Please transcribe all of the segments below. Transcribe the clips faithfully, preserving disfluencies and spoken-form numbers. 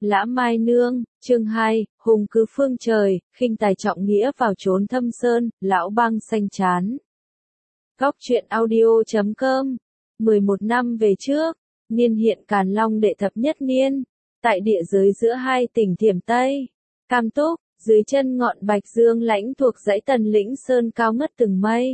Lã Mai Nương, chương hai, hùng cứ phương trời, khinh tài trọng nghĩa vào trốn thâm sơn, lão băng xanh chán. Góc truyện audio chấm com, mười một năm về trước, niên hiện Càn Long đệ thập nhất niên, tại địa giới giữa hai tỉnh Thiểm Tây, Cam Túc, dưới chân ngọn Bạch Dương lãnh thuộc dãy Tần Lĩnh Sơn cao ngất từng mây.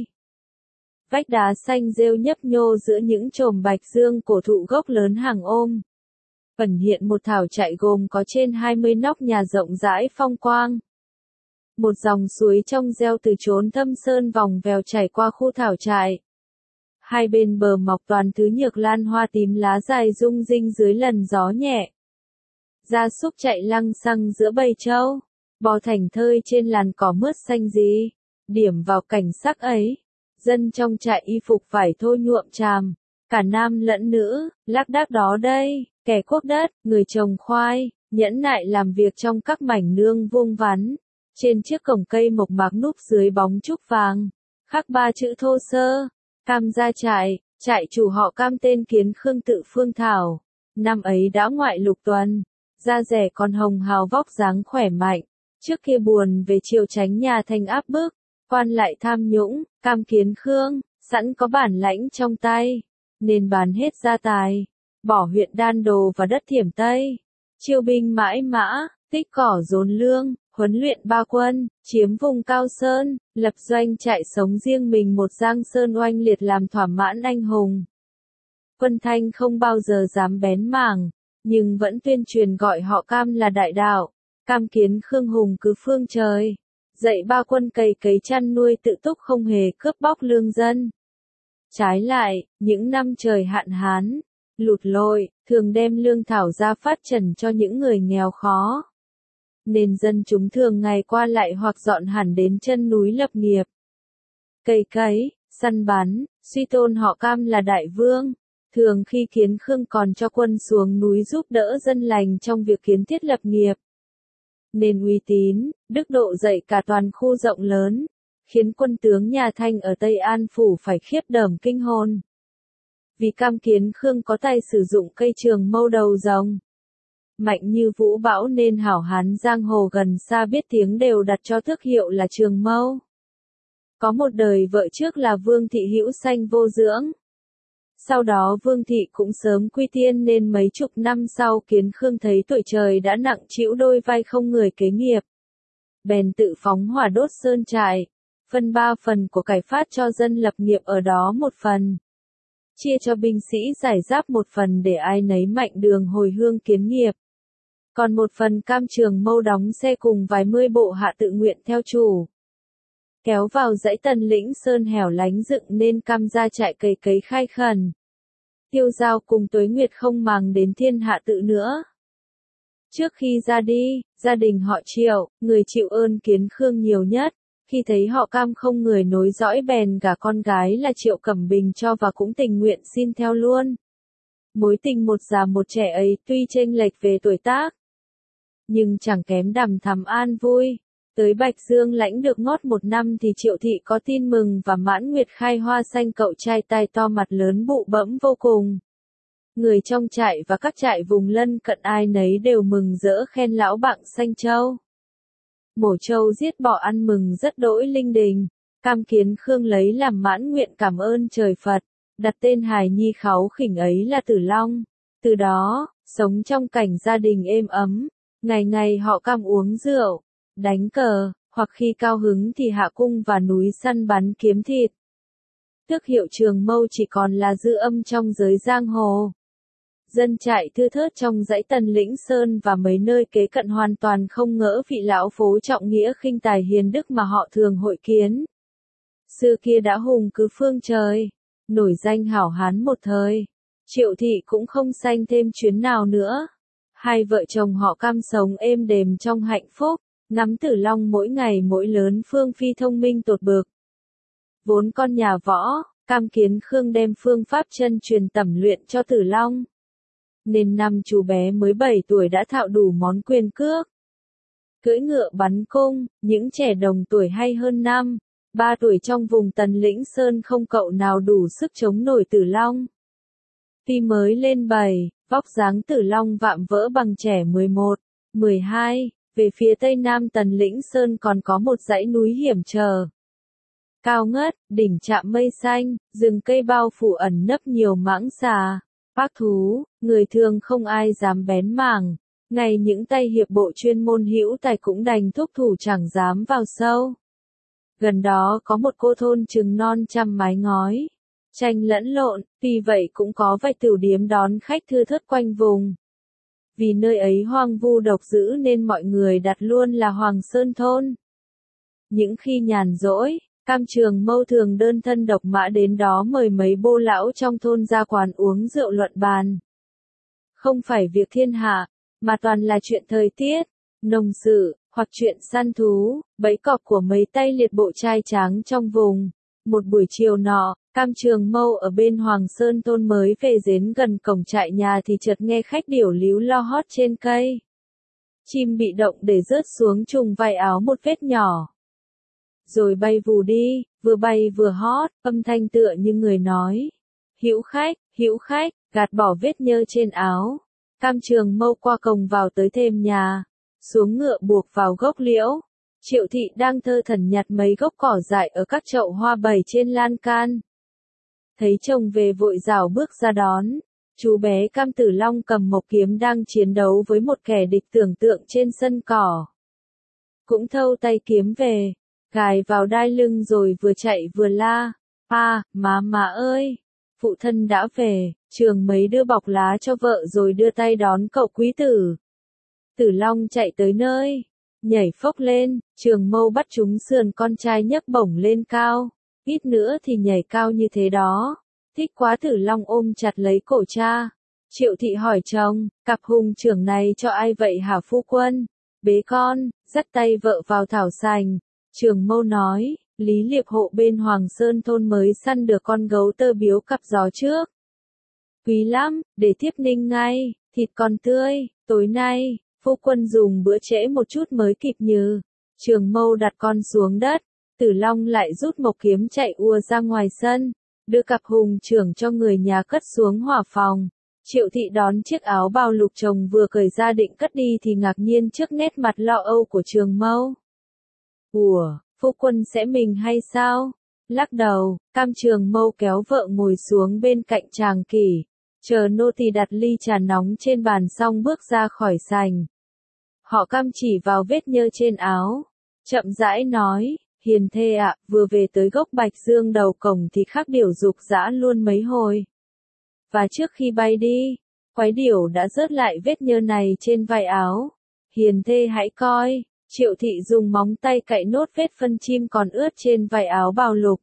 Vách đá xanh rêu nhấp nhô giữa những chòm Bạch Dương cổ thụ gốc lớn hàng ôm. Ẩn hiện một thảo trại gồm có trên hai mươi nóc nhà rộng rãi phong quang. Một dòng suối trong reo từ chốn thâm sơn vòng vèo chảy qua khu thảo trại. Hai bên bờ mọc toàn thứ nhược lan hoa tím lá dài rung rinh dưới lần gió nhẹ. Gia súc chạy lăng xăng giữa bầy trâu, bò thành thơi trên làn cỏ mướt xanh gì. Điểm vào cảnh sắc ấy, dân trong trại y phục vải thô nhuộm tràm, cả nam lẫn nữ, lác đác đó đây. Kẻ cuốc đất, người trồng khoai, nhẫn nại làm việc trong các mảnh nương vuông vắn. Trên chiếc cổng cây mộc mạc núp dưới bóng trúc vàng, khắc ba chữ thô sơ, Cam gia trại, trại chủ họ Cam tên Kiến Khương tự Phương Thảo. Năm ấy đã ngoại lục tuần, da rẻ còn hồng hào vóc dáng khỏe mạnh. Trước kia buồn về triều tránh nhà thành áp bức, quan lại tham nhũng, Cam Kiến Khương, sẵn có bản lãnh trong tay, nên bán hết gia tài. Bỏ huyện Đan Đồ và đất Thiểm Tây, chiêu binh mãi mã, tích cỏ dồn lương, huấn luyện ba quân, chiếm vùng Cao Sơn, lập doanh trại sống riêng mình một Giang Sơn oanh liệt làm thỏa mãn anh hùng. Quân Thanh không bao giờ dám bén mảng, nhưng vẫn tuyên truyền gọi họ Cam là đại đạo, Cam Kiến Khương hùng cứ phương trời, dạy ba quân cày cấy chăn nuôi tự túc không hề cướp bóc lương dân. Trái lại, những năm trời hạn hán, lụt lội, thường đem lương thảo ra phát trần cho những người nghèo khó. Nên dân chúng thường ngày qua lại hoặc dọn hẳn đến chân núi lập nghiệp. Cày cấy, săn bắn, suy tôn họ Cam là đại vương. Thường khi Kiến Khương còn cho quân xuống núi giúp đỡ dân lành trong việc kiến thiết lập nghiệp. Nên uy tín, đức độ dậy cả toàn khu rộng lớn, khiến quân tướng nhà Thanh ở Tây An Phủ phải khiếp đảm kinh hồn. Vì Cam Kiến Khương có tài sử dụng cây trường mâu đầu rồng, mạnh như vũ bão nên hảo hán giang hồ gần xa biết tiếng đều đặt cho tước hiệu là trường mâu. Có một đời vợ trước là Vương Thị hữu sanh vô dưỡng. Sau đó Vương Thị cũng sớm quy tiên nên mấy chục năm sau Kiến Khương thấy tuổi trời đã nặng trĩu đôi vai không người kế nghiệp. Bèn tự phóng hỏa đốt sơn trại, phân ba phần của cải phát cho dân lập nghiệp ở đó một phần. Chia cho binh sĩ giải giáp một phần để ai nấy mạnh đường hồi hương kiến nghiệp. Còn một phần Cam trường mâu đóng xe cùng vài mươi bộ hạ tự nguyện theo chủ. Kéo vào dãy Tần Lĩnh Sơn hẻo lánh dựng nên Cam gia trại cày cấy khai khẩn. Tiêu Giao cùng Tuế Nguyệt không màng đến thiên hạ tự nữa. Trước khi ra đi, gia đình họ Triệu, người chịu ơn Kiến Khương nhiều nhất. Khi thấy họ Cam không người nối dõi bèn gả con gái là Triệu Cẩm Bình cho và cũng tình nguyện xin theo luôn. Mối tình một già một trẻ ấy tuy chênh lệch về tuổi tác, nhưng chẳng kém đằm thắm an vui. Tới Bạch Dương lãnh được ngót một năm thì Triệu Thị có tin mừng và mãn nguyệt khai hoa xanh cậu trai tai to mặt lớn bụ bẫm vô cùng. Người trong trại và các trại vùng lân cận ai nấy đều mừng rỡ khen lão bạng xanh châu. Mổ trâu giết bò ăn mừng rất đỗi linh đình. Cam Kiến Khương lấy làm mãn nguyện cảm ơn trời Phật, đặt tên hài nhi kháu khỉnh ấy là Tử Long. Từ đó, sống trong cảnh gia đình êm ấm, ngày ngày họ Cam uống rượu, đánh cờ, hoặc khi cao hứng thì hạ cung và núi săn bắn kiếm thịt. Tước hiệu trường mâu chỉ còn là dư âm trong giới giang hồ. Dân trại thưa thớt trong dãy Tần Lĩnh Sơn và mấy nơi kế cận hoàn toàn không ngỡ vị lão phố trọng nghĩa khinh tài hiền đức mà họ thường hội kiến. Xưa kia đã hùng cứ phương trời, nổi danh hảo hán một thời. Triệu Thị cũng không sanh thêm chuyến nào nữa. Hai vợ chồng họ Cam sống êm đềm trong hạnh phúc, ngắm Tử Long mỗi ngày mỗi lớn phương phi thông minh tột bực. Vốn con nhà võ, Cam Kiến Khương đem phương pháp chân truyền tẩm luyện cho Tử Long. Nên năm chú bé mới bảy tuổi đã thạo đủ món quyền cước. Cưỡi ngựa bắn cung, những trẻ đồng tuổi hay hơn năm, ba tuổi trong vùng Tần Lĩnh Sơn không cậu nào đủ sức chống nổi Tử Long. Tuy mới lên bảy, vóc dáng Tử Long vạm vỡ bằng trẻ mười một, mười hai, về phía tây nam Tần Lĩnh Sơn còn có một dãy núi hiểm trở. Cao ngất, đỉnh chạm mây xanh, rừng cây bao phủ ẩn nấp nhiều mãng xà, bác thú, người thường không ai dám bén mảng. Ngay những tay hiệp bộ chuyên môn hữu tài cũng đành thúc thủ chẳng dám vào sâu. Gần đó có một cô thôn chừng non trăm mái ngói, tranh lẫn lộn, tuy vậy cũng có vài tửu điếm đón khách thưa thớt quanh vùng. Vì nơi ấy hoang vu độc dữ nên mọi người đặt luôn là Hoàng Sơn Thôn. Những khi nhàn rỗi, Cam Trường Mâu thường đơn thân độc mã đến đó mời mấy bô lão trong thôn ra quán uống rượu luận bàn. Không phải việc thiên hạ, mà toàn là chuyện thời tiết, nông sự, hoặc chuyện săn thú, bẫy cọp của mấy tay liệt bộ trai tráng trong vùng. Một buổi chiều nọ, Cam Trường Mâu ở bên Hoàng Sơn Thôn mới về đến gần cổng trại nhà thì chợt nghe khách điểu líu lo hót trên cây. Chim bị động để rớt xuống trùng vai áo một vết nhỏ. Rồi bay vù đi, vừa bay vừa hót, âm thanh tựa như người nói. Hữu khách, hữu khách, gạt bỏ vết nhơ trên áo. Cam Trường Mâu qua cổng vào tới thềm nhà, xuống ngựa buộc vào gốc liễu. Triệu thị đang thơ thẩn nhặt mấy gốc cỏ dại ở các chậu hoa bày trên lan can. Thấy chồng về vội rảo bước ra đón, chú bé Cam Tử Long cầm mộc kiếm đang chiến đấu với một kẻ địch tưởng tượng trên sân cỏ. Cũng thâu tay kiếm về, gài vào đai lưng rồi vừa chạy vừa la, "A, má má ơi, phụ thân đã về, Trường mấy đưa bọc lá cho vợ rồi đưa tay đón cậu quý tử." Tử Long chạy tới nơi, nhảy phốc lên, Trường Mâu bắt trúng sườn con trai nhấc bổng lên cao, ít nữa thì nhảy cao như thế đó. Thích quá, Tử Long ôm chặt lấy cổ cha. Triệu thị hỏi chồng, cặp hùng trưởng này cho ai vậy hả phu quân? Bế con, dắt tay vợ vào thảo sành. Trường Mâu nói, Lý Liệp hộ bên Hoàng Sơn Thôn mới săn được con gấu tơ biếu cặp gió trước. Quý lắm, để thiếp ninh ngay, thịt còn tươi, tối nay, phu quân dùng bữa trễ một chút mới kịp nhừ. Trường Mâu đặt con xuống đất, Tử Long lại rút mộc kiếm chạy ùa ra ngoài sân, đưa cặp hùng trưởng cho người nhà cất xuống hỏa phòng. Triệu thị đón chiếc áo bào lục chồng vừa cởi ra định cất đi thì ngạc nhiên trước nét mặt lo âu của Trường Mâu. Ủa, phu quân sẽ mình hay sao? Lắc đầu, Cam Trường Mâu kéo vợ ngồi xuống bên cạnh chàng kỷ, chờ nô tỳ đặt ly trà nóng trên bàn xong bước ra khỏi sành. Họ Cam chỉ vào vết nhơ trên áo, chậm rãi nói, hiền thê ạ, vừa về tới gốc bạch dương đầu cổng thì khắc điểu dục dã luôn mấy hồi. Và trước khi bay đi, quái điểu đã rớt lại vết nhơ này trên vai áo. Hiền thê hãy coi. Triệu thị dùng móng tay cạy nốt vết phân chim còn ướt trên vai áo bào lục.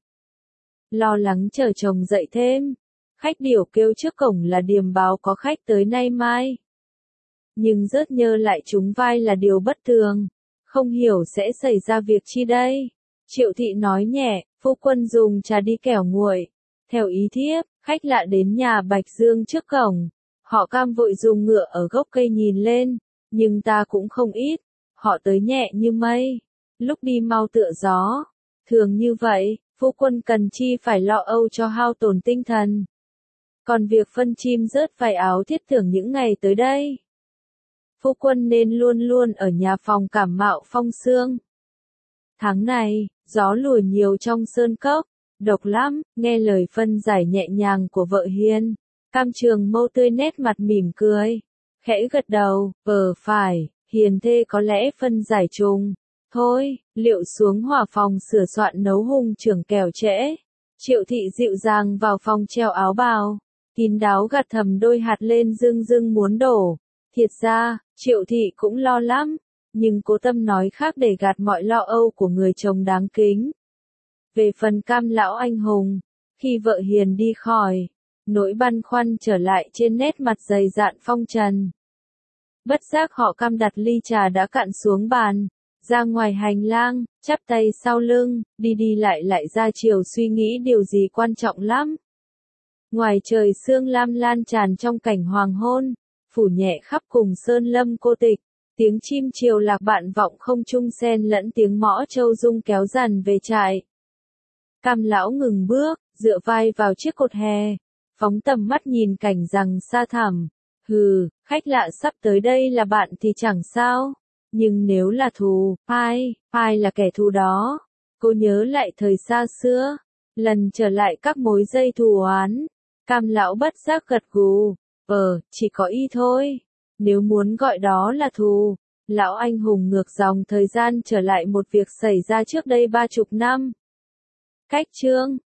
Lo lắng chờ chồng dậy thêm. Khách điểu kêu trước cổng là điềm báo có khách tới nay mai. Nhưng rớt nhơ lại trúng vai là điều bất thường. Không hiểu sẽ xảy ra việc chi đây. Triệu thị nói nhẹ, phu quân dùng trà đi kẻo nguội. Theo ý thiếp, khách lạ đến nhà Bạch Dương trước cổng. Họ Cam vội dùng ngựa ở gốc cây nhìn lên. Nhưng ta cũng không ít. Họ tới nhẹ như mây, lúc đi mau tựa gió. Thường như vậy, phu quân cần chi phải lo âu cho hao tổn tinh thần. Còn việc phân chim rớt vài áo thiết tưởng những ngày tới đây. Phu quân nên luôn luôn ở nhà phòng cảm mạo phong sương. Tháng này, gió lùa nhiều trong sơn cốc, độc lắm, nghe lời phân giải nhẹ nhàng của vợ hiền. Cam Trường Mâu tươi nét mặt mỉm cười, khẽ gật đầu, ờ phải. Hiền thê có lẽ phân giải trùng. Thôi, liệu xuống hỏa phòng sửa soạn nấu hùng trưởng kẻo trễ. Triệu thị dịu dàng vào phòng treo áo bào, kín đáo gạt thầm đôi hạt lên dưng dưng muốn đổ. Thiệt ra, Triệu thị cũng lo lắm, nhưng cố tâm nói khác để gạt mọi lo âu của người chồng đáng kính. Về phần Cam lão anh hùng, khi vợ hiền đi khỏi, nỗi băn khoăn trở lại trên nét mặt dày dạn phong trần. Bất giác họ Cam đặt ly trà đã cạn xuống bàn, ra ngoài hành lang, chắp tay sau lưng, đi đi lại lại ra chiều suy nghĩ điều gì quan trọng lắm. Ngoài trời sương lam lan tràn trong cảnh hoàng hôn, phủ nhẹ khắp cùng sơn lâm cô tịch, tiếng chim chiều lạc bạn vọng không trung xen lẫn tiếng mõ trâu rung kéo dần về trại. Cam lão ngừng bước, dựa vai vào chiếc cột hè, phóng tầm mắt nhìn cảnh rằng xa thẳm. Hừ, khách lạ sắp tới đây là bạn thì chẳng sao. Nhưng nếu là thù, ai, ai là kẻ thù đó? Cô nhớ lại thời xa xưa, lần trở lại các mối dây thù oán. Cam lão bất giác gật gù, ờ, chỉ có y thôi. Nếu muốn gọi đó là thù, lão anh hùng ngược dòng thời gian trở lại một việc xảy ra trước đây ba chục năm. Cách chương